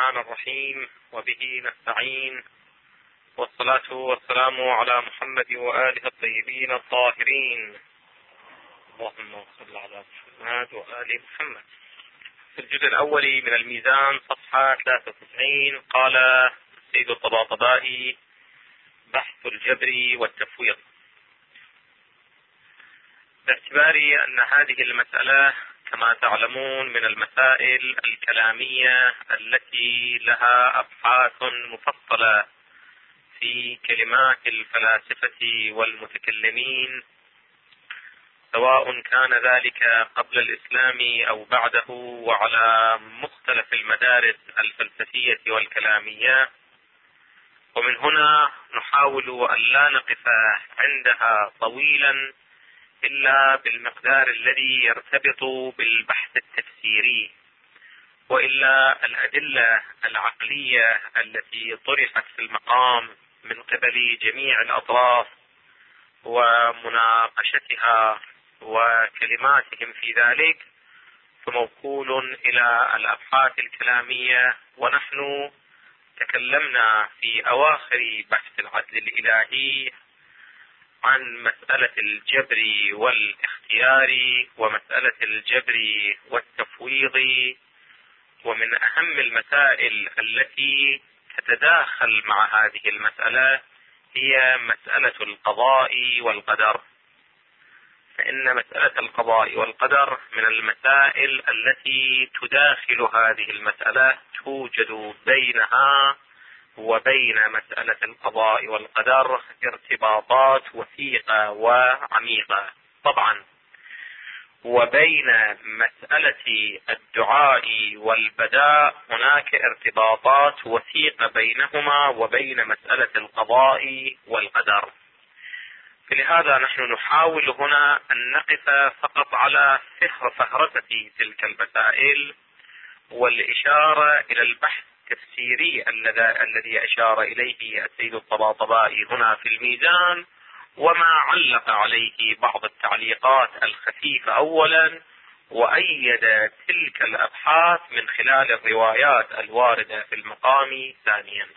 الرحمن الرحيم، وبه نستعين، والصلاة والسلام على محمد وآله الطيبين الطاهرين. اللهم صل على محمد وآل محمد. في الجزء الأول من الميزان صفحة 93 قال سيد الطباطبائي: بحث الجبر والتفويض. باعتبار أن هذه المسألة كما تعلمون من المسائل الكلامية التي لها أبحاث مفصلة في كلمات الفلاسفة والمتكلمين، سواء كان ذلك قبل الإسلام أو بعده، وعلى مختلف المدارس الفلسفية والكلامية، ومن هنا نحاول أن لا نقف عندها طويلا إلا بالمقدار الذي يرتبط بالبحث التفسيري، وإلا الأدلة العقلية التي طرحت في المقام من قبل جميع الأطراف ومناقشتها وكلماتهم في ذلك فموكول إلى الأبحاث الكلامية. ونحن تكلمنا في أواخر بحث العدل الإلهي عن مسألة الجبر والاختيار ومسألة الجبر والتفويض، ومن أهم المسائل التي تتداخل مع هذه المسألة هي مسألة القضاء والقدر. فإن مسألة القضاء والقدر من المسائل التي تداخل هذه المسألة، توجد بينها وبين مسألة القضاء والقدر ارتباطات وثيقة وعميقة طبعا، وبين مسألة الدعاء والبداء هناك ارتباطات وثيقة بينهما وبين مسألة القضاء والقدر. فلهذا نحن نحاول هنا أن نقف فقط على فهرسة تلك المسائل والإشارة إلى البحث التفسيري الذي أشار إليه السيد الطباطبائي هنا في الميزان، وما علق عليه بعض التعليقات الخفيفة أولا، وأيد تلك الأبحاث من خلال الروايات الواردة في المقام ثانيا.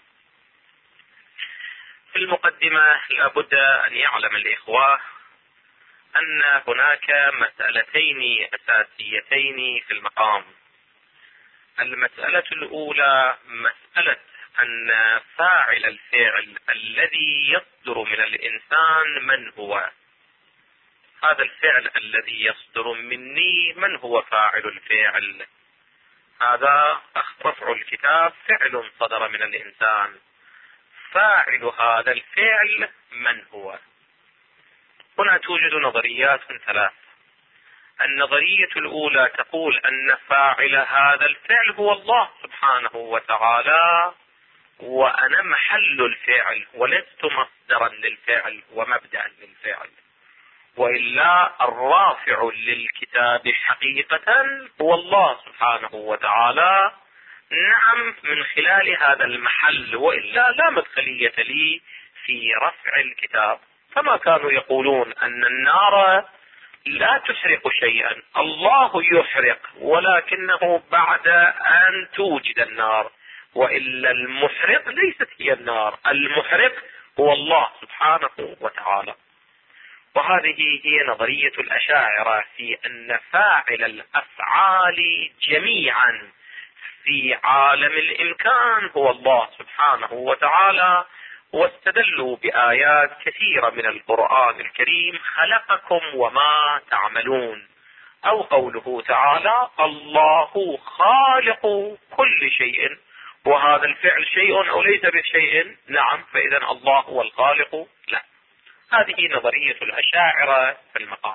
في المقدمة لابد أن يعلم الإخوة أن هناك مسألتين أساسيتين في المقام. المسألة الأولى مسألة أن فاعل الفعل الذي يصدر من الإنسان من هو. هذا الفعل الذي يصدر مني من هو فاعل الفعل؟ هذا رفع الكتاب فعل صدر من الإنسان، فاعل هذا الفعل من هو؟ هنا توجد نظريات ثلاث. النظرية الأولى تقول أن فاعل هذا الفعل هو الله سبحانه وتعالى، وأنا محل الفعل ولست مصدرا للفعل ومبدأ للفعل، وإلا الرافع للكتاب حقيقة هو الله سبحانه وتعالى، نعم من خلال هذا المحل، وإلا لا مدخلية لي في رفع الكتاب. فما كانوا يقولون أن النار لا تحرق شيئا، الله يحرق ولكنه بعد أن توجد النار، وإلا المحرق ليست هي النار، المحرق هو الله سبحانه وتعالى. وهذه هي نظرية الأشاعرة في أن فاعل الأفعال جميعا في عالم الإمكان هو الله سبحانه وتعالى، واستدلوا بآيات كثيرة من القرآن الكريم: خلقكم وما تعملون، أو قوله تعالى: الله خالق كل شيء. وهذا الفعل شيء أو ليس بشيء؟ نعم، فإذا الله هو الخالق؟ لا. هذه نظرية الأشاعرة في المقام.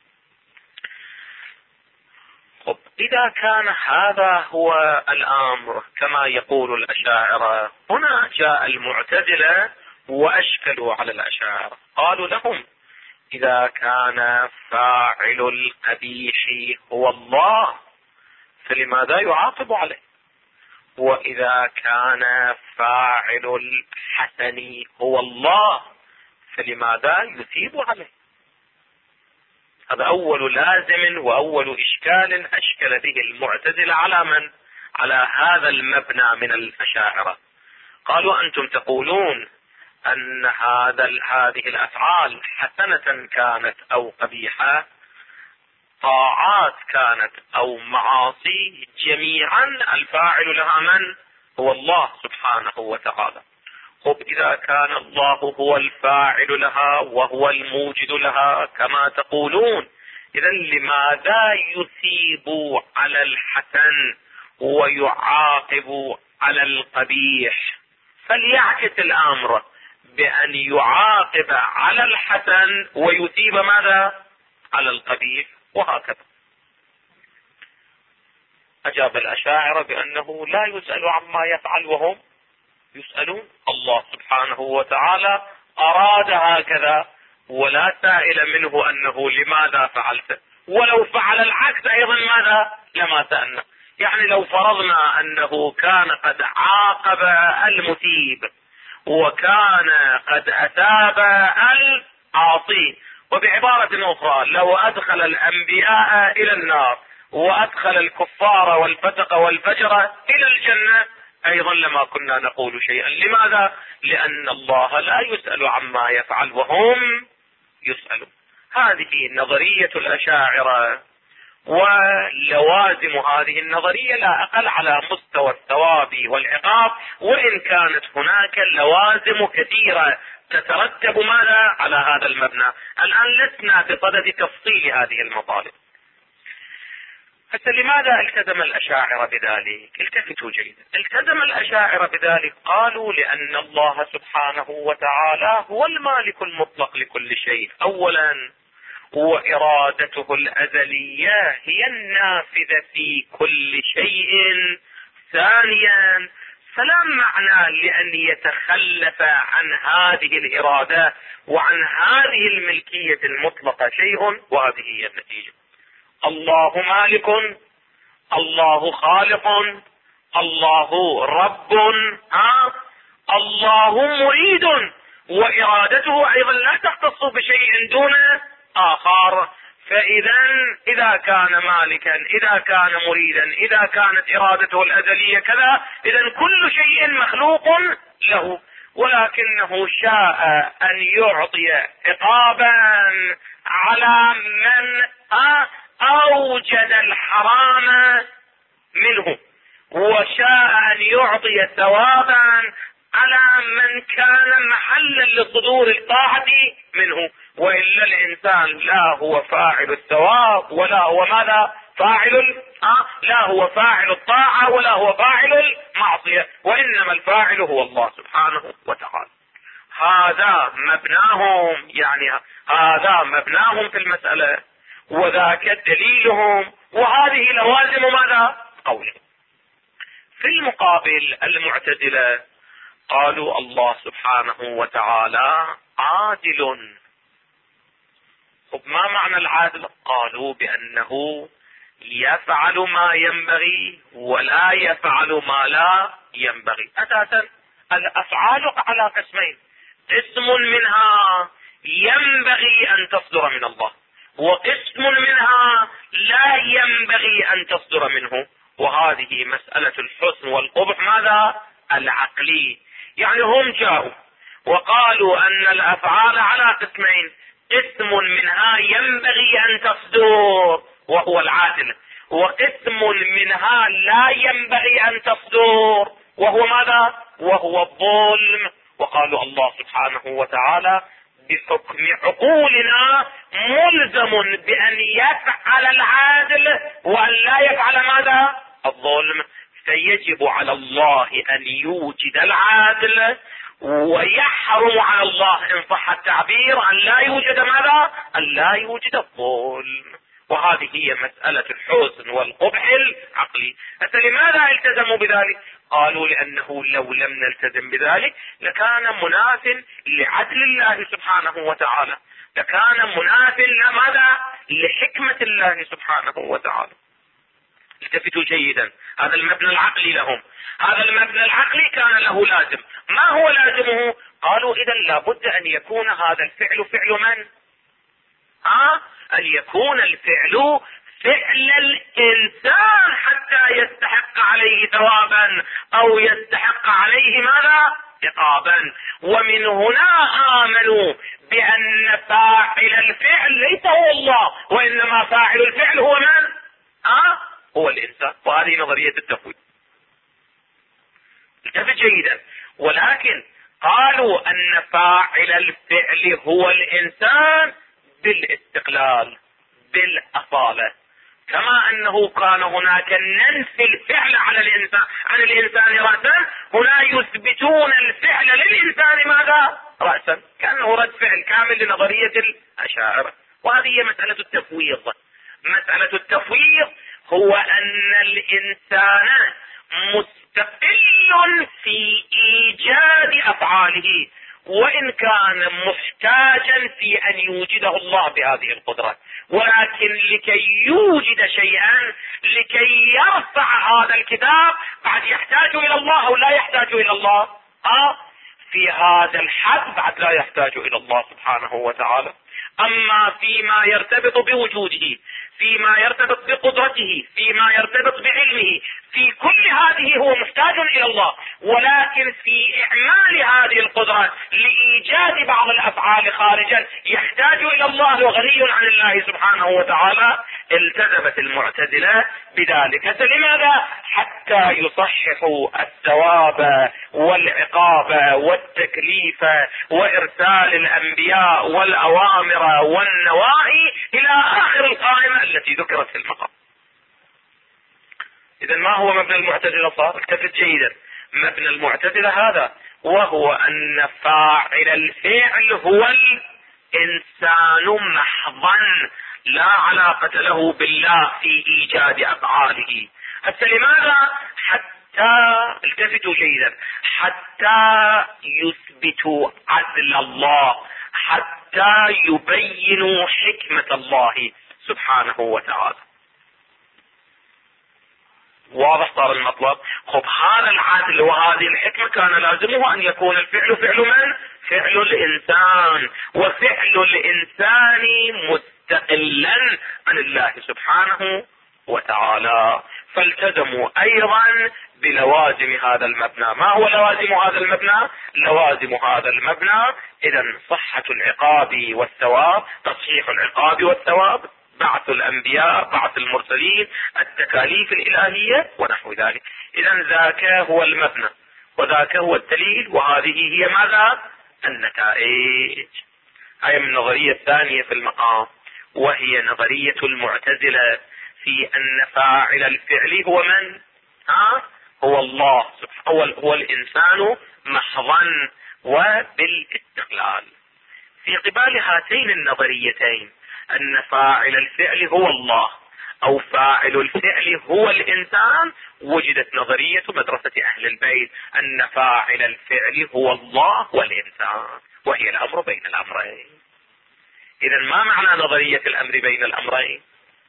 إذا كان هذا هو الأمر كما يقول الأشاعرة، هنا جاء المعتزلة وأشكلوا على الأشاعرة، قالوا لهم: إذا كان فاعل القبيح هو الله فلماذا يعاقب عليه؟ وإذا كان فاعل الحسن هو الله فلماذا يثيب عليه؟ هذا أول لازم وأول إشكال أشكل به المعتزلة على من؟ على هذا المبنى من الأشاعرة. قالوا أنتم تقولون أن هذه الأفعال حسنة كانت أو قبيحة، طاعات كانت أو معاصي، جميعا الفاعل لها من؟ هو الله سبحانه وتعالى. طب إذا كان الله هو الفاعل لها وهو الموجد لها كما تقولون، إذا لماذا يثيب على الحسن ويعاقب على القبيح؟ فليعكس الأمر بأن يعاقب على الحسن ويثيب ماذا؟ على القبيح، وهكذا. أجاب الأشاعرة بأنه لا يسأل عما يفعل وهم يسألون. الله سبحانه وتعالى أراد هكذا، ولا سائل منه أنه لماذا فعلت، ولو فعل العكس أيضا ماذا؟ لما سألنا. يعني لو فرضنا أنه كان قد عاقب المثيب وكان قد أثاب العاصي، وبعبارة أخرى لو أدخل الأنبياء إلى النار وأدخل الكفار والفسق والفجر إلى الجنة، أيضا لما كنا نقول شيئا. لماذا؟ لأن الله لا يسأل عما يفعل وهم يسألون. هذه نظرية الأشاعرة، ولوازم هذه النظرية لا أقل على مستوى الثواب والعقاب، وإن كانت هناك لوازم كثيرة تترتب ماذا على هذا المبنى. الآن لسنا بصدد تفصيل هذه المطالب. حتى لماذا التزم الأشاعرة بذلك؟ التفتوا جيدا. التزم الأشاعرة بذلك، قالوا لأن الله سبحانه وتعالى هو المالك المطلق لكل شيء أولا، وإرادته الأزلية هي النافذة في كل شيء ثانيا، فلا معنى لأن يتخلف عن هذه الإرادة وعن هذه الملكية المطلقة شيء، وهذه هي النتيجة. الله مالك، الله خالق، الله رب، الله مريد، وإرادته أيضا لا تختص بشيء دون آخر. إذا كان مالكا، إذا كان مريدا، إذا كانت إرادته الأزلية كذا، إذا كل شيء مخلوق له، ولكنه شاء أن يعطي عقابا على من أوجد الحرام منه، وشاء أن يعطي ثوابا على من كان محلا لصدور الطاعة منه. وإلا الإنسان لا هو فاعل الثواب ولا هو ماذا؟ فاعل لا هو فاعل الطاعة ولا هو فاعل المعصية، وإنما الفاعل هو الله سبحانه وتعالى. هذا مبناهم، يعني هذا مبناهم في المسألة، وذاك دليلهم، وهذه لوازم ماذا؟ قولهم. في المقابل المعتزلة قالوا الله سبحانه وتعالى عادل. طب ما معنى العادل؟ قالوا بأنه يفعل ما ينبغي ولا يفعل ما لا ينبغي. أساسا الأفعال على قسمين، قسم منها ينبغي أن تصدر من الله، وقسم منها لا ينبغي أن تصدر منه. وهذه مسألة الحسن والقبح ماذا؟ العقلي. يعني هم جاءوا وقالوا أن الأفعال على قسمين، قسم منها ينبغي أن تصدر وهو العادل، وقسم منها لا ينبغي أن تصدر وهو ماذا؟ وهو الظلم. وقالوا الله سبحانه وتعالى بحكم عقولنا ملزم بأن يفعل العادل وأن لا يفعل ماذا؟ الظلم. فيجب على الله أن يوجد العادل، ويحرم على الله إن صح التعبير أن لا يوجد ماذا؟ أن لا يوجد الظلم. وهذه هي مسألة الحسن والقبح العقلي. لماذا التزموا بذلك؟ قالوا لأنه لو لم نلتزم بذلك لكان مناف لعدل الله سبحانه وتعالى، لكان مناف لماذا؟ لحكمة الله سبحانه وتعالى. التفتوا جيدا، هذا المبنى العقلي لهم، هذا المبنى العقلي كان له لازم. ما هو لازمه؟ قالوا إذا لابد أن يكون هذا الفعل فعل من؟ أن يكون الفعل فعل الانسان حتى يستحق عليه ثوابا او يستحق عليه ماذا؟ عقابا. ومن هنا امنوا بان فاعل الفعل ليس هو الله، وانما فاعل الفعل هو من؟ هو الانسان. وهذه نظرية التفويض. انتبه جيدا. ولكن قالوا ان فاعل الفعل هو الانسان بالاستقلال بالاصالة، كما انه كان هناك ننفي الفعل على الانسان عن الانسان رأسا، هنا يثبتون الفعل للانسان ماذا؟ رأسا، كأنه رد فعل كامل لنظرية الاشاعرة. وهذه هي مسألة التفويض. مسألة التفويض هو ان الانسان مستقل في ايجاد افعاله، وان كان محتاجا في ان يوجده الله بهذه القدرة، ولكن لكي يوجد شيئا، لكي يرفع هذا الكتاب، بعد يحتاج الى الله او لا يحتاج الى الله؟ في هذا الحد بعد لا يحتاج الى الله سبحانه وتعالى. اما فيما يرتبط بوجوده، فيما يرتبط بقدرته، فيما يرتبط بعلمه، في كل هذه هو محتاج الى الله، ولكن في اعمال هذه القدرة لايجاد بعض الافعال خارجا يحتاج الى الله وغني عن الله سبحانه وتعالى. التزمت المعتزلة بذلك. لماذا؟ حتى يصححوا الثواب والعقاب والتكليف وارسال الانبياء والاوامر والنواهي الى اخر القائمة التي ذكرت في المقام. اذا ما هو مبنى المعتزلة؟ صار التفت جيدا. مبنى المعتزلة هذا، وهو ان فاعل الفعل هو الانسان محضا، لا علاقة له بالله في ايجاد افعاله. حتى لماذا؟ حتى التفتوا جيدا، حتى يثبتوا عدل الله، حتى يبينوا حكمة الله سبحانه وتعالى. واضح صار المطلب؟ خب هذا العدل وهذه الحكمة كان لازمه ان يكون الفعل فعل من؟ فعل الانسان، وفعل الانسان مستقلا عن الله سبحانه وتعالى. فالتزموا ايضا بلوازم هذا المبنى. ما هو لوازم هذا المبنى؟ لوازم هذا المبنى اذا صحة العقاب والثواب، تصحيح العقاب والثواب، بعث الانبياء، بعث المرسلين، التكاليف الالهية ونحو ذلك. اذا ذاك هو المبنى وذاك هو الدليل، وهذه هي ماذا؟ النتائج. هاي من النظرية الثانية في المقام، وهي نظرية المعتزلة في ان فاعل الفعل هو من؟ هو الله سبحانه، هو الانسان محضا وبالاستقلال. في قبال هاتين النظريتين ان فاعل الفعل هو الله او فاعل الفعل هو الانسان، وجدت نظرية مدرسة اهل البيت ان فاعل الفعل هو الله والانسان، وهي الامر بين الامرين. اذا ما معنى نظرية الامر بين الامرين؟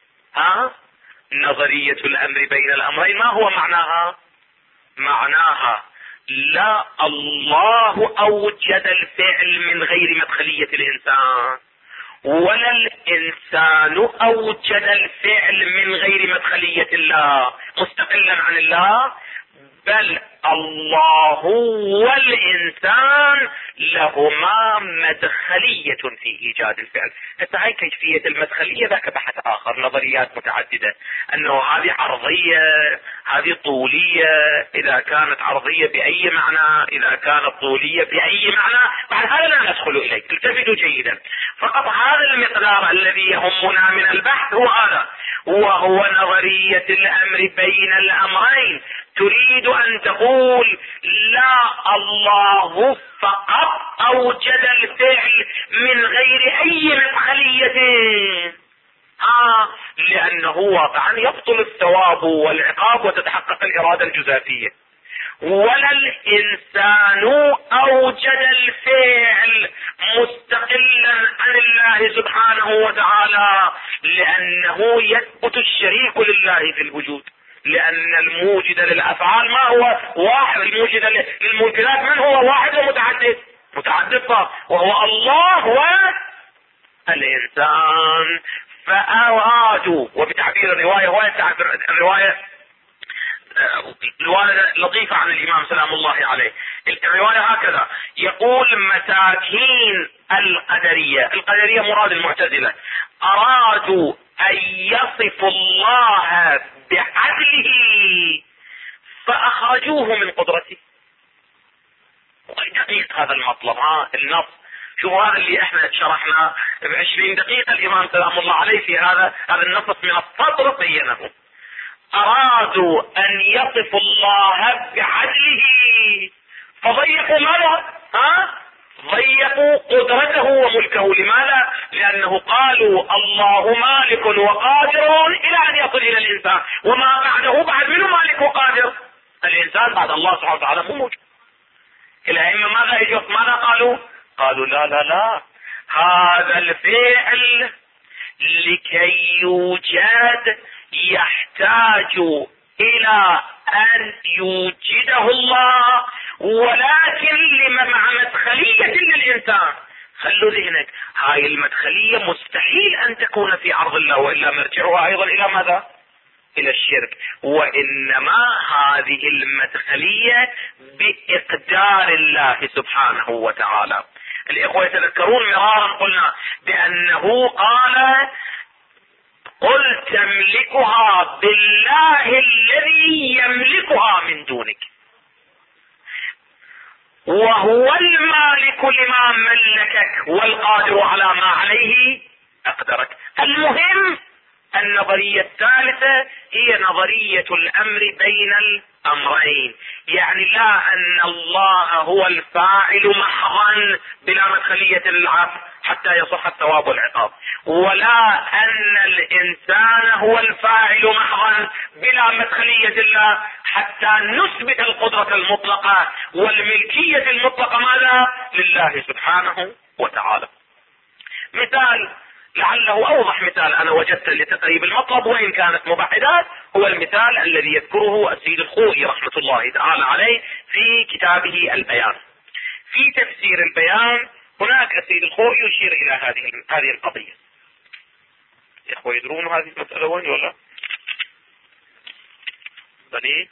نظرية الامر بين الامرين ما هو معناها؟ معناها لا الله اوجد الفعل من غير مدخلية الانسان، ولا الانسان اوجد الفعل من غير مدخلية الله مستقلا عن الله، بل الله والانسان لهما مدخلية في ايجاد الفعل. حتى هاي كيفية المدخلية ذاك بحث اخر، نظريات متعددة، انه هذه عرضية، هذه طولية، اذا كانت عرضية باي معنى، اذا كانت طولية باي معنى، بعد هذا لا ندخل اليه. التفتوا جيدا. فقط هذا المقدار الذي يهمنا من البحث هو هذا، وهو نظرية الامر بين الامرين. تريد ان تقول لا الله فقط اوجد الفعل من غير اي مدخلية، لانه واقعا يبطل الثواب والعقاب وتتحقق الاراده الجزافيه. ولا الانسان اوجد الفعل مستقلا عن الله سبحانه وتعالى، لانه يثبت الشريك لله في الوجود، لان الموجد للافعال ما هو واحد، الموجد للممكنات من هو؟ واحد ومتعدد، متعدد، وهو الله والانسان. فأرادوا، وبتعبير الرواية الرواية لطيفة عن الإمام سلام الله عليه. الرواية هكذا يقول: مساكين القدرية مراد المعتزلة، أرادوا أن يصفوا الله بعدله فأخرجوه من قدرته. دقيق هذا المطلب، النص. شوفوا هذا اللي احنا شرحناه ب20 دقيقة الإمام سلام الله عليه في هذا النص من السطر بينه. أرادوا أن يصفوا الله بعدله فضيقوا ماذا؟ ضيقوا قدرته وملكه. لماذا؟ لأنه قالوا الله مالك وقادر إلى أن يصل إلى الإنسان، وما بعده بعد منه مالك وقادر. الإنسان بعد الله سبحانه وتعالى مو موجود. الأئمة ماذا قالوا؟ قالوا لا، هذا الفعل لكي يوجد يحتاج إلى أن يوجده الله، ولكن مع مدخلية للإنسان. خلوا ذهنك، هاي المدخلية مستحيل أن تكون في عرض الله، وإلا مرجعها أيضا إلى ماذا؟ إلى الشرك. وإنما هذه المدخلية بإقدار الله سبحانه وتعالى. الإخوة يتذكرون مرارا قلنا بأنه قال: قل تملكها بالله الذي يملكها من دونك، وهو المالك لما ملكك والقادر على ما عليه أقدرك. المهم النظرية الثالثة هي نظرية الأمر بين الأمرين، يعني لا أن الله هو الفاعل محضا بلا مدخلية للعبد حتى يصح الثواب والعقاب، ولا أن الإنسان هو الفاعل محضا بلا مدخلية الله حتى نثبت القدرة المطلقة والملكية المطلقة ماذا؟ لله سبحانه وتعالى. مثال لعله أوضح مثال أنا وجدت لتقريب المطلب وإن كانت مبعدات، هو المثال الذي يذكره السيد الخوئي رحمة الله تعالى عليه في كتابه البيان. في تفسير البيان هناك السيد الخوئي يشير إلى هذه القضية. إخوة يدرون هذه المسألة وين ولا؟ بني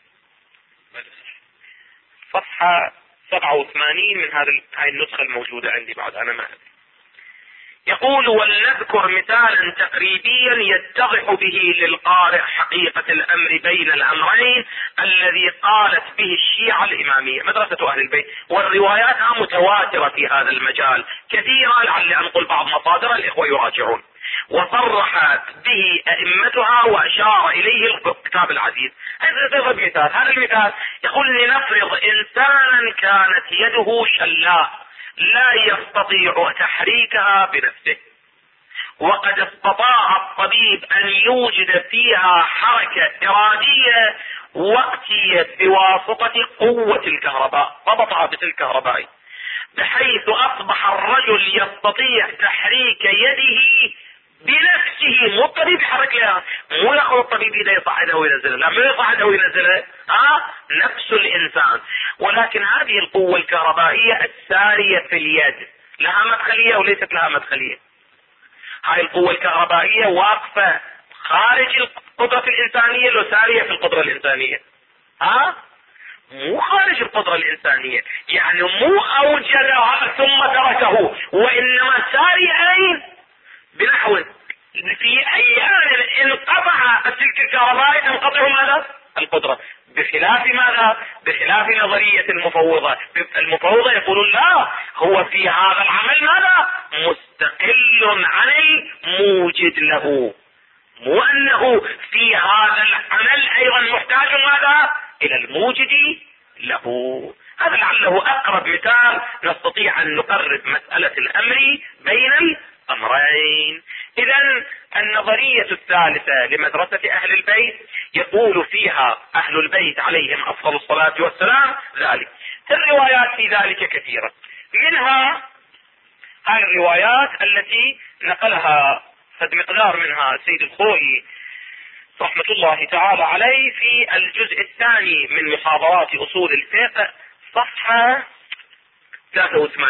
صفحة 87 من هاي النسخة الموجودة عندي بعد، أنا ما أدري. يقول: ولنذكر مثالا تقريبيا يتضح به للقارئ حقيقة الأمر بين الأمرين الذي قالت به الشيعة الإمامية مدرسة أهل البيت، والرواياتها متواترة في هذا المجال كثيرا، لعلي أنقل بعض مصادر الإخوة يراجعون، وصرحت به أئمتها وأشار إليه الكتاب العزيز. هذا مثال. هذا المثال يقول: لنفرض إنسانا كانت يده شلاء لا يستطيع تحريكها بنفسه، وقد استطاع الطبيب أن يوجد فيها حركة إرادية وقتية بواسطة قوة الكهرباء، ضبطها الكهرباء، بحيث أصبح الرجل يستطيع تحريك يده بنفسه، مو الطبيب يحرك لها، مو ياخذ الطبيب يده يصعدها وينزلها، لا مو يصعدها وينزلها، نفس الانسان. ولكن هذه القوة الكهربائية السارية في اليد لها مدخلية وليست لها مدخلية. هاي القوة الكهربائية واقفة خارج القدرة الإنسانية لو سارية في القدرة الإنسانية، مو خارج القدرة الإنسانية، يعني مو أوجدها ثم تركه، وإنما ساري أين؟ بنحو في أيام انقطع السلك الكهربائي تنقطع ماذا؟ القدرة. بخلاف ماذا؟ بخلاف نظرية المفوضة يقولون لا، هو في هذا العمل ماذا؟ مستقل عن الموجد له، مو أنه في هذا العمل أيضا محتاج ماذا؟ إلى الموجد له. هذا لعله أقرب مثال نستطيع أن نقرب مسألة الأمر بين الأمرين. إذن النظرية الثالثة لمدرسة أهل البيت يقول فيها أهل البيت عليهم أفضل الصلاة والسلام ذلك. الروايات في ذلك كثيرة، منها هذه الروايات التي نقلها قد مقدار منها السيد الخوئي رحمة الله تعالى عليه في الجزء الثاني من محاضرات أصول الفقه صفحة 83.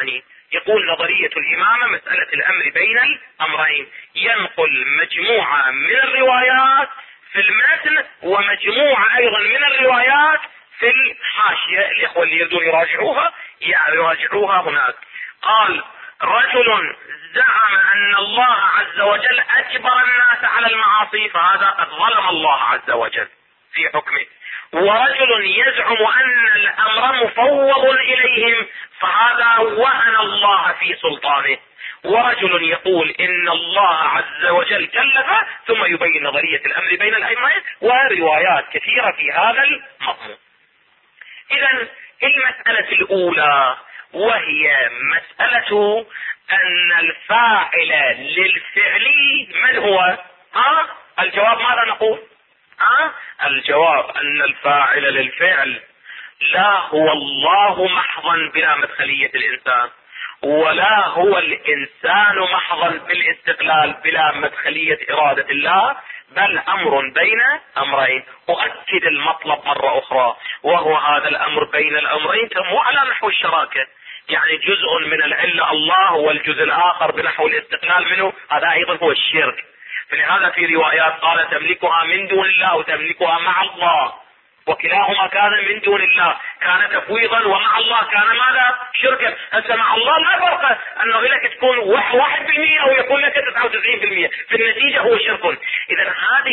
يقول نظرية الإمامة مسألة الأمر بين الأمرين، ينقل مجموعة من الروايات في المتن ومجموعة أيضا من الروايات في الحاشية. الإخوة اللي يريدون يراجعوها هناك. قال: رجل زعم أن الله عز وجل أجبر الناس على المعاصي فهذا قد ظلم الله عز وجل في حكمه، ورجل يزعم أن الأمر مفوض إليهم فهذا وهن الله في سلطانه، ورجل يقول إن الله عز وجل كلف، ثم يبين نظرية الأمر بين الأمرين وروايات كثيرة في هذا المضمون. إذن المسألة الأولى وهي مسألة أن الفاعل للفعل من هو؟ الجواب ماذا نقول؟ الجواب أن الفاعل للفعل لا هو الله محضا بلا مدخلية الإنسان، ولا هو الإنسان محضا بالاستقلال بلا مدخلية إرادة الله، بل أمر بين أمرين. أؤكد المطلب مرة أخرى، وهو هذا الأمر بين الأمرين مو على نحو الشراكة، يعني جزء من العلة الله والجزء الآخر بنحو الاستقلال منه، هذا أيضا هو الشرك. فلهذا في روايات قال تملكها من دون الله وتملكها مع الله، وكلاهما كان من دون الله، كان تفويضا، ومع الله كان ماذا؟ شركا. هسه مع الله لا فرق انه لك تكون 1% او يكون لك 99%، في النتيجة هو شرك. اذا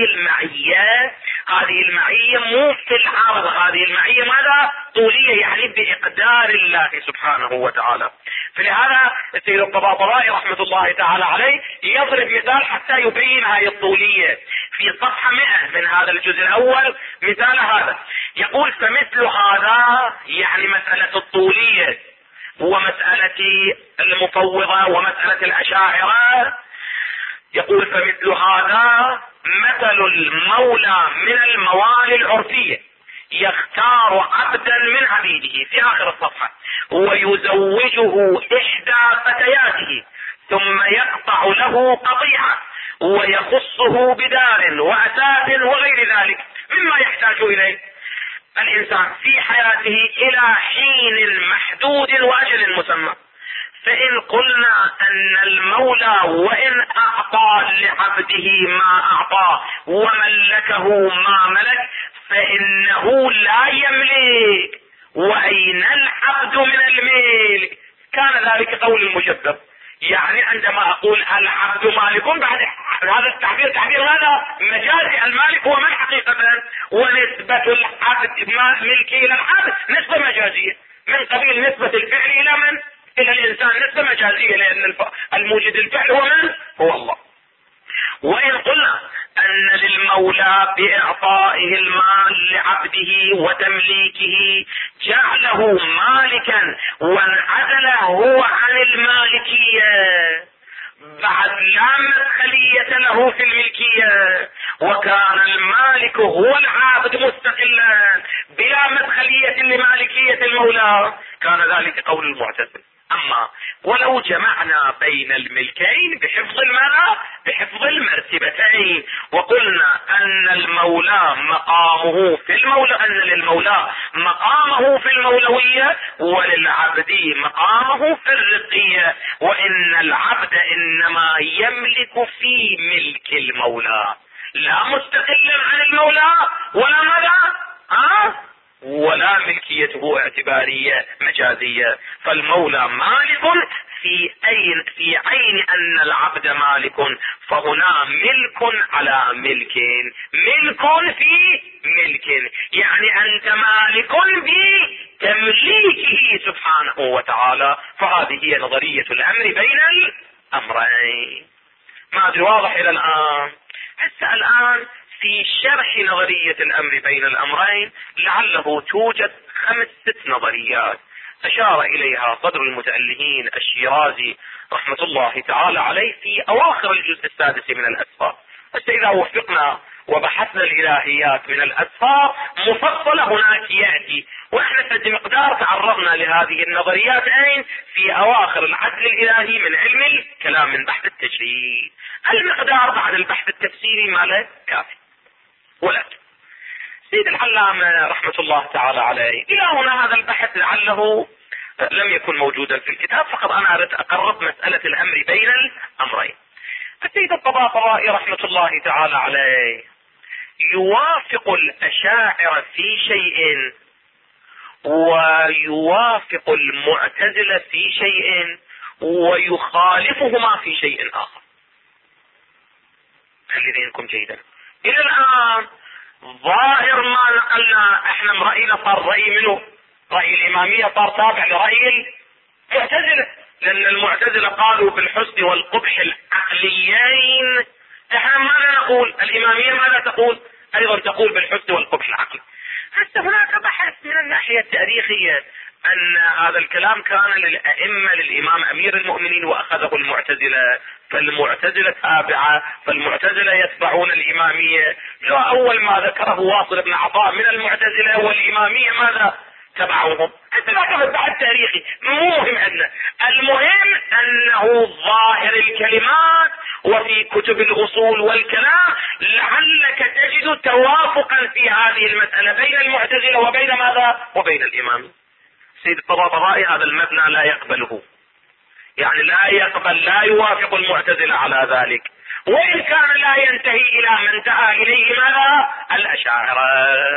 هذه المعية مو في العرض، هذه المعية ماذا؟ طولية، يعني بإقدار الله سبحانه وتعالى. فلهذا السيد الطباطبائي رحمة الله تعالى عليه يضرب مثال حتى يبين هذه الطولية في صفحة 100 من هذا الجزء الأول. مثال هذا يقول: فمثل هذا، يعني مسألة الطولية ومسألة المفوضة ومسألة الأشاعرة، يقول: فمثل هذا مثل المولى من الموالي العرفية يختار عبدا من عبيده في آخر الصفحة ويزوجه إحدى فتياته، ثم يقطع له قطيعة ويخصه بدار وأساس وغير ذلك مما يحتاج إليه الإنسان في حياته إلى حين محدود وأجل مسمى. فإن قلنا أن المولى وإن أعطى لعبده ما أعطاه وملكه ما ملك فإنه لا يملك، وأين العبد من الملك؟ كان ذلك قول المشبب. يعني عندما أقول العبد مالك، بعد هذا التعبير تعبير ماذا؟ مجازي. المالك هو من حقيقة، ونسبة العبد ملكي إلى العبد نسبة مجازية، من قبيل نسبة الفعل إلى من؟ إلى الإنسان، نسبة مجازية، لأن الموجد الفعل هو من؟ هو الله. وإن قلنا أن للمولى بإعطائه المال لعبده وتمليكه جعله مالكا وانعزل هو عن المالكية بعد لا مدخلية له في الملكية، وكان المالك هو العابد مستقلا بلا مدخلية لمالكية المولى، كان ذلك قول المعتزلة. أما ولو جمعنا بين الملكين بحفظ المرأة بحفظ المرتبتين، وقلنا أن المولى مقامه في المولى، أن للمولى مقامه في المولوية وللعبد مقامه في الرقية، وإن العبد إنما يملك في ملك المولى لا مستقلا عن المولى ولا ماذا؟ ولا ملكيته اعتبارية مجازية. فالمولى مالك في عين أن العبد مالك، فهنا ملك على ملك، ملك في ملك، يعني أنت مالك بتمليكه سبحانه وتعالى. فهذه هي نظرية الأمر بين الأمرين. ما أدري واضح إلى الآن؟ هسه الآن في شرح نظرية الأمر بين الأمرين لعله توجد 5-6 نظريات أشار إليها صدر المتألهين الشيرازي رحمة الله تعالى عليه في أواخر الجزء السادس من الأسفار. بس إذا وفقنا وبحثنا الإلهيات من الأسفار مفصلة هناك يأتي، وإحنا في مقدار تعرضنا لهذه النظريات في أواخر العدل الإلهي من علم الكلام من بحث التجريد. المقدار بعد البحث التفسيري ماله كافي. ولكن سيد العلامة رحمة الله تعالى عليه إلى هنا هذا البحث لعله لم يكن موجودا في الكتاب، فقط انا اردت اقرب مسألة الامر بين الامرين. السيد الطباطبائي رحمة الله تعالى عليه يوافق الاشاعرة في شيء ويوافق المعتزلة في شيء ويخالفهما في شيء اخر. خلي ذهنكم جيدا. الى الان ظاهر ما نقلنا احنا من رأينا صار رأي منه؟ رأي الامامية صار تابع لرأي المعتزلة، لان المعتزلة قالوا بالحسن والقبح العقليين. احنا ماذا نقول؟ الامامية ماذا تقول؟ ايضا تقول بالحسن والقبح العقلي. هسه هناك بحث من الناحية التاريخية ان هذا الكلام كان للائمة، للامام امير المؤمنين واخذه المعتزلة، فالمعتزلة تابعة، فالمعتزلة يتبعون الامامية. لو اول ما ذكره واصل بن عطاء من المعتزلة والامامية ماذا تبعوهم. انت لا تفهم بعد تاريخي، مو مهم عندنا، المهم انه ظاهر الكلمات وفي كتب الاصول والكلام لعلك تجد توافقا في هذه المسألة بين المعتزلة وبين ماذا؟ وبين الامام. سيد الطباطبائي هذا المبنى لا يقبله، يعني لا يقبل، لا يوافق المعتزلة على ذلك، وإن كان لا ينتهي إلى ما انتهى إليه ماذا؟ الأشاعرة.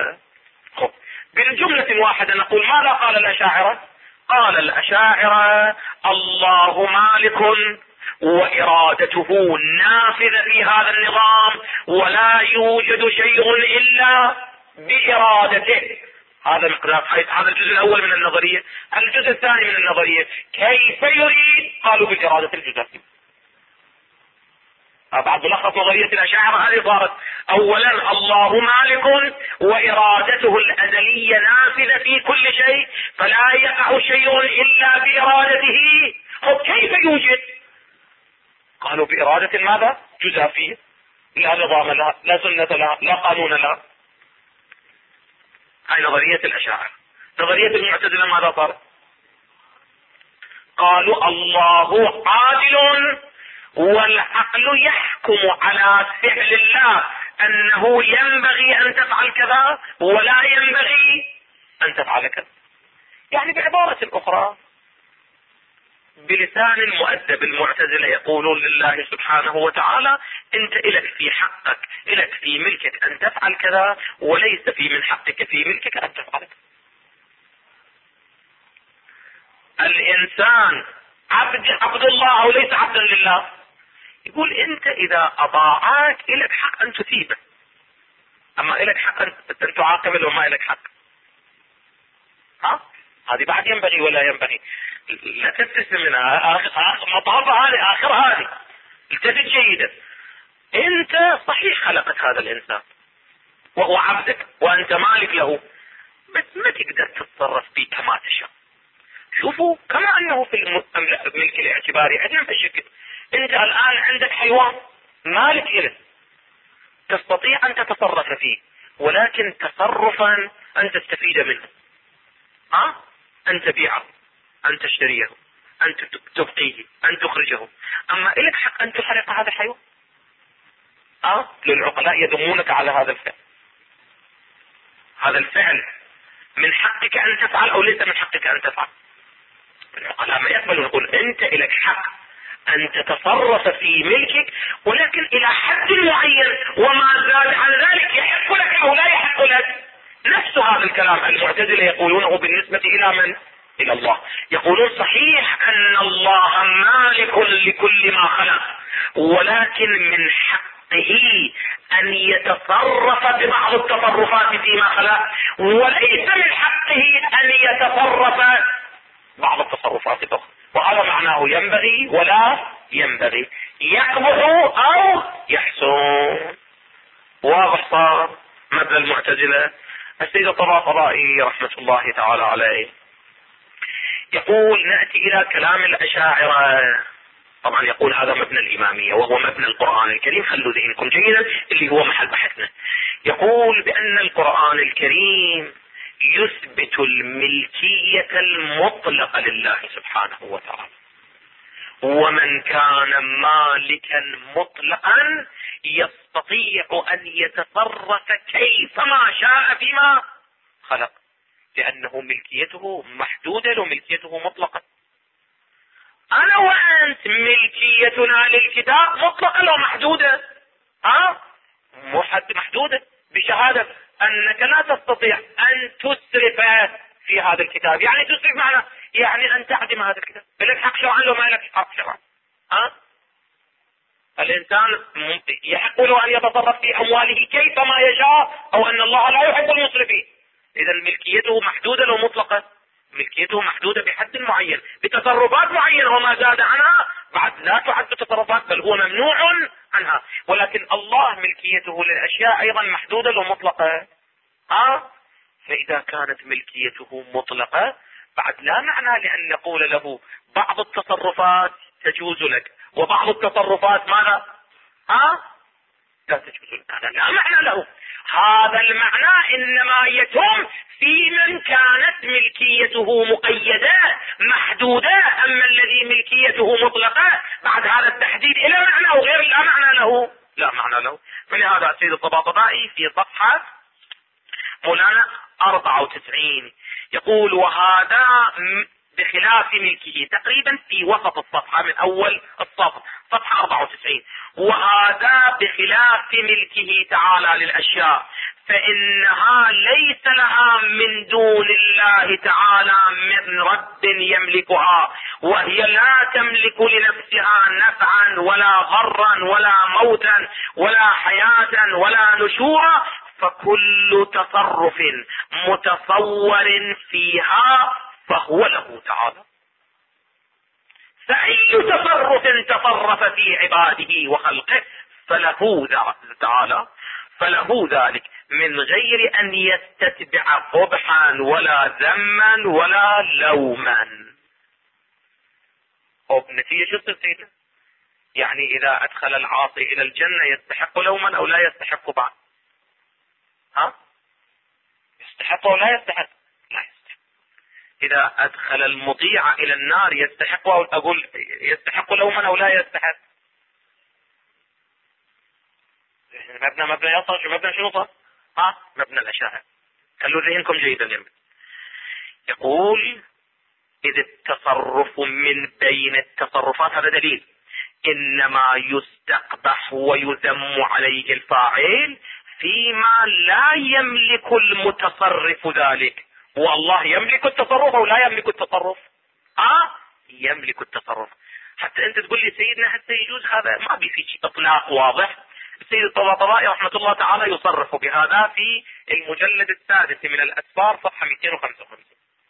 بالجملة واحدة نقول ماذا قال الأشاعرة؟ قال الأشاعرة الله مالك وإرادته نافذة في هذا النظام، ولا يوجد شيء إلا بإرادته. هذا مقدار هذا الجزء الاول من النظرية. الجزء الثاني من النظرية كيف يريد؟ قالوا بالإرادة الجزئية. بعد ملخص نظرية الأشاعرة هذه صارت اولا الله مالك وإرادته الأزلية نافذة في كل شيء، فلا يقع شيء إلا بإرادته. كيف يوجد؟ قالوا بإرادة ماذا؟ جزافية، لا نظام لها، لا سنة لها، لا قانون لها. هاي نظرية الأشاعرة. نظرية المعتزلة ماذا صار؟ قالوا الله عادل والعقل يحكم على فعل الله أنه ينبغي أن تفعل كذا ولا ينبغي أن تفعل كذا. يعني بعبارة أخرى بلسان مؤدب المعتزلة يقولون لله سبحانه وتعالى انت الك في حقك، الك في ملكك ان تفعل كذا، وليس في من حقك في ملكك ان تفعل كذا. الانسان عبد الله او ليس عبدا لله؟ يقول انت اذا اطاعك الك حق ان تثيبه، اما الك حق ان تعاقبه وما الك حق. هذه بعد ينبغي ولا ينبغي؟ لا تستسلم منها. مطابة هذه اخر هذه، التفت جيدا. انت صحيح خلقت هذا الانسان وهو عبدك وانت مالك له، بس ما تقدر تتصرف فيه كما تشاء. شوفوا كما انه في الملك الاعتباري عندنا بشكل، انت الان عندك حيوان مالك له، تستطيع ان تتصرف فيه، ولكن تصرفا ان تستفيد منه، ان تبيعه، ان تشتريه، ان تبقيه، ان تخرجه. اما الك حق ان تحرق هذا الحيوان؟ للعقلاء يدمونك على هذا الفعل. هذا الفعل من حقك ان تفعل او ليس من حقك ان تفعل؟ العقلاء ما يقبلون، يقول انت الك حق ان تتصرف في ملكك، ولكن الى حد معين، وما زاد عن ذلك يحق لك او لا يحق لك. نفس هذا الكلام المعتزلة يقولونه بالنسبة الى من؟ الى الله. يقولون صحيح ان الله مالك لكل ما خلق، ولكن من حقه ان يتصرف ببعض التصرفات فيما خلق، وليس من حقه ان يتصرف بعض التصرفات الاخرى. وهذا معناه ينبغي ولا ينبغي، يقبح او يحسن. واضح صار مبنى المعتزلة. السيد الطباطبائي رحمة الله تعالى عليه يقول نأتي الى كلام الاشاعرة. طبعا يقول هذا مبنى الامامية وهو مبنى القرآن الكريم، خلوا ذهنكم جيدا اللي هو محل بحثنا. يقول بان القرآن الكريم يثبت الملكية المطلقة لله سبحانه وتعالى، ومن كان مالكا مطلقا يستطيع ان يتصرف كيفما شاء فيما خلق. لأنه ملكيته محدودة لو ملكيته مطلقة. أنا وأنت ملكيتنا للكتاب مطلقة لو محدودة؟ محدودة بشهادة أنك لا تستطيع أن تسرف في هذا الكتاب. يعني تسرف معنى يعني أن تعدم هذا الكتاب. لك حق شرعا لو ما لك حق شرعا. الإنسان يحق له أن يتصرف في أمواله كيفما يشاء، أو أن الله لا يحب المسرفين. إذا ملكيته محدودة لو مطلقة؟ ملكيته محدودة بحد معين بتصرفات معينة، وما زاد عنها بعد لا تعد تصرفات بل هو ممنوع عنها. ولكن الله ملكيته للأشياء أيضا محدودة لو مطلقة. فإذا كانت ملكيته مطلقة بعد لا معنى لأن نقول له بعض التصرفات تجوز لك وبعض التصرفات ماذا؟ لا تجوز لك. هذا لا معنى له. هذا المعنى إنما يتم في من كانت ملكيته مقيدة محدودة. أما الذي ملكيته مطلقة بعد هذا التحديد إلى معنى أو غير لا معنى له، لا معنى له. فلهذا السيد الطباطبائي في صفحة مولانا 94 يقول: وهذا بخلاف ملكه، تقريبا في وسط الصفحة من أول الصفحة، صفحة 94. وهذا بخلاف ملكه تعالى للأشياء، فإنها ليس لها من دون الله تعالى من رب يملكها، وهي لا تملك لنفسها نفعا ولا ضرا ولا موتا ولا حياة ولا نشورا، فكل تصرف متصور فيها فهو له تعالى. فأي تصرف تصرف في عباده وخلقه فله تعالى، فله ذلك من غير أن يستتبع قبحا ولا ذما ولا لوما. نتيجة شو تصير؟ يعني إذا أدخل العاصي إلى الجنة يستحق لوما أو لا يستحق بعد؟ يستحق أو لا يستحق؟ لا يستحق. إذا أدخل المطيع إلى النار يستحق أو أقول يستحق لوما أو لا يستحق؟ مبنى يصل شو مبنى شنو صار؟ مبنى الأشاعرة. خلوا ذهنكم جيدا يمين. يقول: إذ التصرف من بين التصرفات، هذا دليل، إنما يستقبح ويذم عليه الفاعل فيما لا يملك المتصرف ذلك. والله يملك التصرف أو لا يملك التصرف؟ يملك التصرف. حتى أنت تقول لي سيدنا حتى يجوز، هذا ما بي في إطلاق واضح. السيد الطباطبائي رحمة الله تعالى يصرح بهذا في المجلد السادس من الأسفار صفحة 255.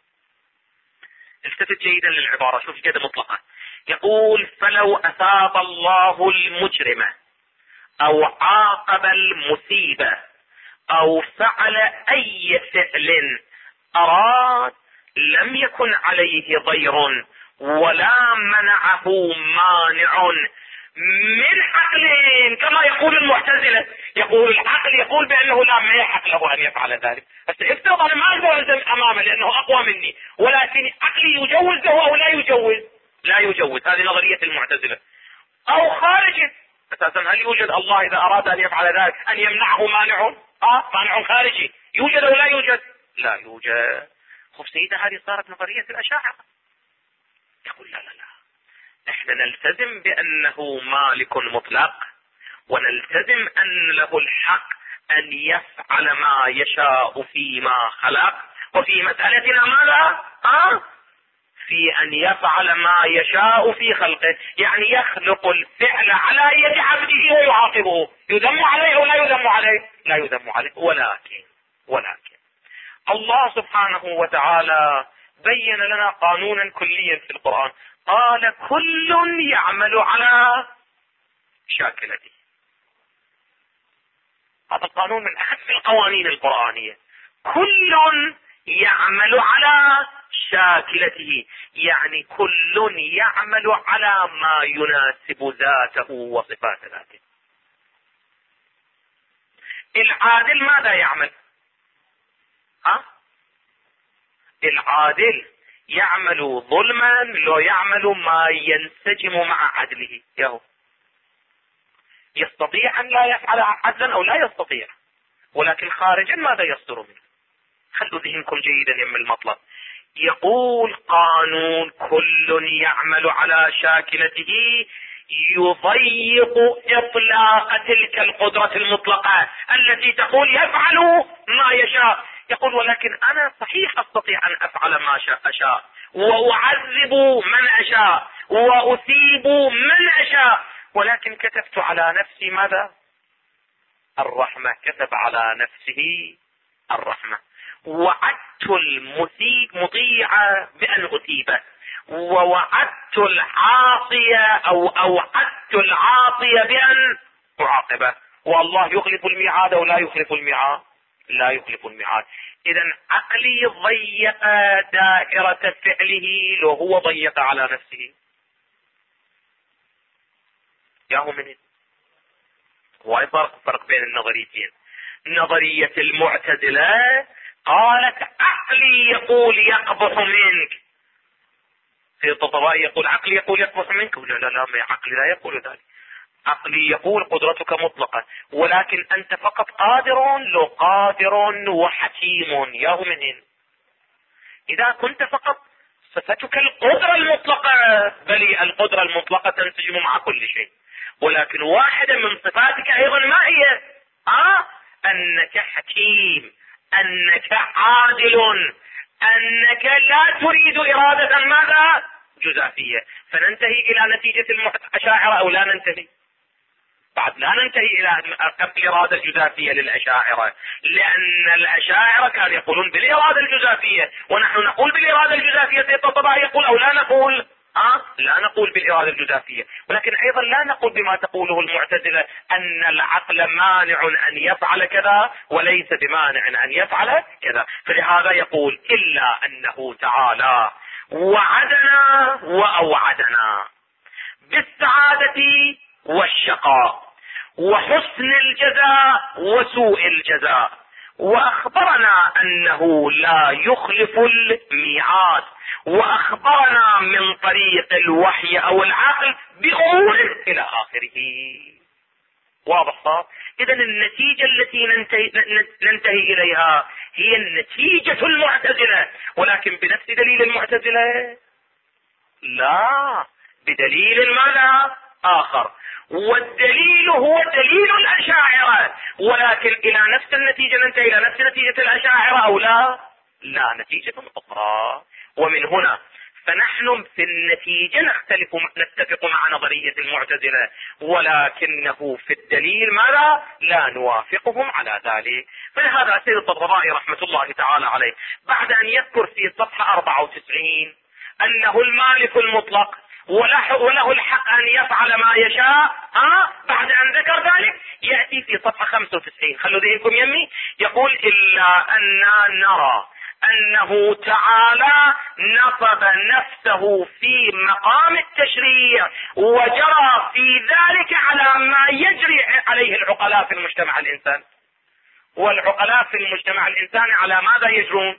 التفت جيدا للعبارة، شوف كده مطلقة. يقول: فلو أثاب الله المجرم أو عاقب المصيبة أو فعل أي فعل أراد لم يكن عليه ضير ولا منعه مانع من عقل، كما يقول المعتزلة. يقول العقل يقول بأنه لا، ما يحق له أن يفعل ذلك. بس افترض أنا ما أقدر ألزم أمامه لأنه أقوى مني، ولكن عقلي يجوزه أو لا يجوز؟ لا يجوز. هذه نظرية المعتزلة. أو خارج أساسا، هل يوجد الله إذا أراد أن يفعل ذلك أن يمنعه مانع؟ مانع خارجي يوجد أو لا يوجد؟ لا يوجد. خف سيدة، هذه صارت نظرية الأشاعرة. يقول: لا لا لا، احنا نلتزم بأنه مالك مطلق، ونلتزم أن له الحق أن يفعل ما يشاء فيما خلق. وفي مسألتنا ماذا؟ في أن يفعل ما يشاء في خلقه، يعني يخلق الفعل على يد عبده ويعاقبه. يذم عليه أو لا يذم عليه؟ لا يذم عليه. ولكن الله سبحانه وتعالى بين لنا قانونا كليا في القرآن، قال: كل يعمل على شاكلته. هذا القانون من أحد القوانين القرآنية. كل يعمل على شاكلته، يعني كل يعمل على ما يناسب ذاته وصفات ذاته. العادل ماذا يعمل؟ العادل يعمل ظلما لو يعمل ما ينسجم مع عدله. يهو يستطيع أن لا يفعل عدلا أو لا يستطيع، ولكن خارجا ماذا يصدر منه؟ خلوا ذهنكم جيدا يم المطلب. يقول قانون كل يعمل على شاكلته يضيق اطلاق تلك القدرة المطلقة التي تقول يفعل ما يشاء. يقول ولكن انا صحيح استطيع ان افعل ما اشاء، واعذب من اشاء، واثيب من اشاء، ولكن كتبت على نفسي ماذا؟ الرحمة. كتب على نفسه الرحمة. وعدت المطيع بأن أثيبه، ووعدت العاصية أو أوعدت العاصية بأن أعاقبه. والله يخلف الميعاد أو لا يخلف الميعاد؟ لا يخلف الميعاد. إذا عقلي ضيق دائرة فعله لو هو ضيق على نفسه. ياهو من واي فرق بين النظريتين. نظرية المعتزلة قالت عقلي يقول يقبح منك، سيد الطبطبائي يقول عقلي يقول يقبح منك. لا عقلي لا يقول ذلك. عقلي يقول قدرتك مطلقة، ولكن أنت فقط قادر، لو قادر وحكيم. ياهو منين؟ إذا كنت فقط صفتك القدرة المطلقة، بل القدرة المطلقة تنسجم مع كل شيء، ولكن واحدة من صفاتك أيضا ما هي؟ أنك حكيم، أنك عادل، أنك لا تريد إرادة ماذا؟ جزافية. فننتهي إلى نتيجة الأشاعرة أو لا ننتهي؟ بعد لا ننتهي إلى الإرادة الجزافية للأشاعرة، لأن الأشاعرة كانوا يقولون بالإرادة الجزافية، ونحن نقول بالإرادة الجزافية. سيد الطبطبائي يقول أو لا نقول؟ لا نقول بالإرادة الجزافية، ولكن أيضا لا نقول بما تقوله المعتزلة أن العقل مانع أن يفعل كذا وليس بمانع أن يفعل كذا. فلهذا يقول إلا أنه تعالى وعدنا وأوعدنا بالسعادة والشقاء وحسن الجزاء وسوء الجزاء، وأخبرنا أنه لا يخلف الميعاد، وأخبرنا من طريق الوحي أو العقل بأمور إلى آخره. واضح صار؟ إذا النتيجة التي ننتهي إليها هي النتيجة المعتزلة، ولكن بنفس دليل المعتزلة؟ لا، بدليل ماذا؟ آخر. والدليل هو دليل الأشاعرة، ولكن إلى نفس النتيجة ننتهي إلى نفس نتيجة الأشاعرة أو لا؟ لا، نتيجة أخرى. ومن هنا فنحن في النتيجة نتفق مع نظرية المعتزلة، ولكنه في الدليل ماذا؟ لا نوافقهم على ذلك. فلهذا سيد الطبطبائي رحمة الله تعالى عليه بعد أن يذكر في صفحة 94 أنه المالك المطلق وله الحق أن يفعل ما يشاء، بعد أن ذكر ذلك يأتي في صفحة 95، خلوا ذهنكم يمي، يقول إلا أننا نرى أنه تعالى نصب نفسه في مقام التشريع وجرى في ذلك على ما يجري عليه العقلاء في المجتمع الإنساني. والعقلاء في المجتمع الإنساني على ماذا يجرون؟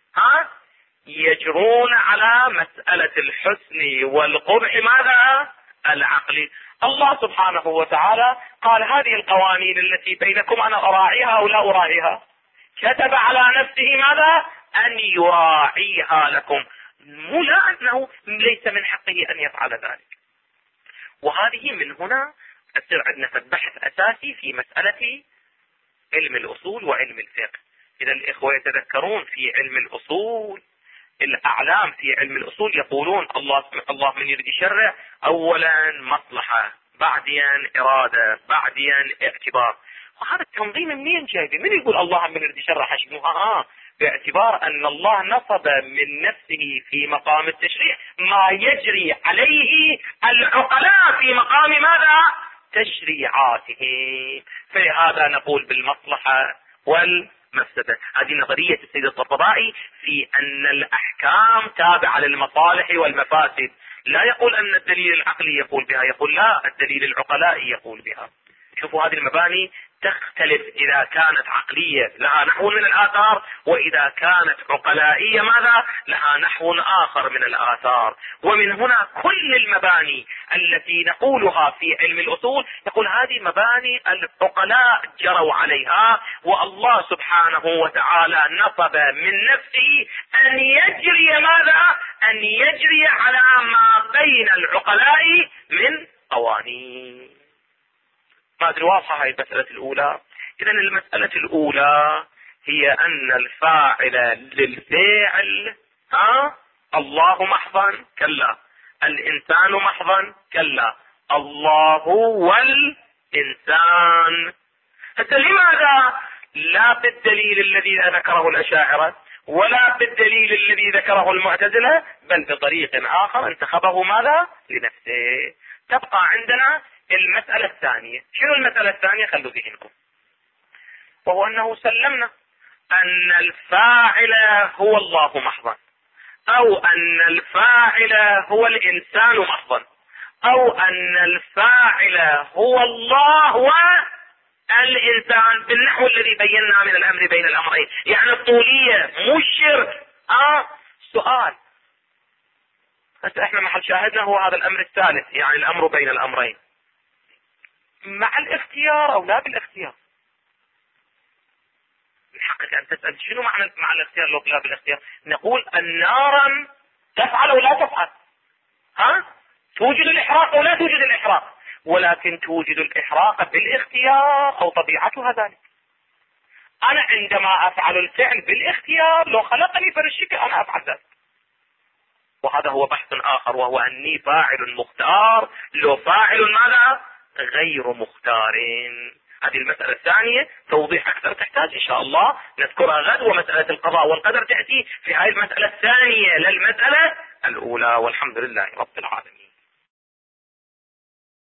يجرون على مسألة الحسن والقبح ماذا؟ العقلي. الله سبحانه وتعالى قال هذه القوانين التي بينكم أنا أراعيها أو لا أراعيها، كتب على نفسه ماذا؟ أن يراعيها لكم، لا أنه ليس من حقه أن يفعل ذلك. وهذه من هنا تصير عندنا بحث أساسي في مسألة علم الأصول وعلم الفقه. إذا الإخوة يتذكرون في علم الأصول الأعلام في علم الأصول يقولون الله من يريد يشرع أولا مصلحة، بعدين إرادة، بعدين اعتبار. وهذا التنظيم منين جاي؟ من يقول الله من يريد يشرع شنو؟ باعتبار أن الله نصب من نفسه في مقام التشريع ما يجري عليه العقلاء في مقام ماذا؟ تشريعاته. فلهذا نقول بالمصلحة والمفسدة. هذه نظرية السيد الطبطبائي في أن الأحكام تابعة للمصالح والمفاسد. لا يقول أن الدليل العقلي يقول بها، يقول لا، الدليل العقلائي يقول بها. شوفوا هذه المباني تختلف إذا كانت عقلية لها نحو من الآثار، وإذا كانت عقلائية ماذا لها نحو آخر من الآثار. ومن هنا كل المباني التي نقولها في علم الأصول يقول هذه مباني العقلاء جروا عليها، والله سبحانه وتعالى نصب من نفسه أن يجري ماذا؟ أن يجري على ما بين العقلاء من قوانين. ما أدري واضحة هاي المسألة الأولى؟ إذن المسألة الأولى هي أن الفاعل للفعل الله محضا كلا، الإنسان محضا كلا، الله والإنسان. حتى لماذا؟ لا بالدليل الذي ذكره الأشاعرة ولا بالدليل الذي ذكره المعتزلة، بل بطريق آخر انتخبه ماذا؟ لنفسه. تبقى عندنا المسألة الثانية. شنو المسألة الثانية؟ خلوا ذهنكم. وهو أنه سلمنا أن الفاعل هو الله محضا، أو أن الفاعل هو الإنسان محضا، أو أن الفاعل هو الله والإنسان بالنحو الذي بينا من الأمر بين الأمرين، يعني الطولية مو الشرك. سؤال، بس احنا محل شاهدنا هو هذا الأمر الثالث، يعني الأمر بين الأمرين مع الاختيار أو لا بالاختيار. من حقك أن تسأل شنو معنى مع الاختيار لو لا بالاختيار؟ نقول النار تفعل أو لا تفعل، توجد الإحراق أو لا توجد الإحراق، ولكن توجد الإحراق بالاختيار أو طبيعتها ذلك. أنا عندما أفعل الفعل بالاختيار لو خلقني فرشك أنا أفعل ذلك، وهذا هو بحث آخر، وهو أني فاعل مختار لو فاعل ماذا؟ غير مختار. هذه المسألة الثانية توضيح أكثر تحتاج إن شاء الله نذكرها غد، ومسألة القضاء والقدر تأتي في هذه المسألة الثانية للمسألة الأولى، والحمد لله رب العالمين.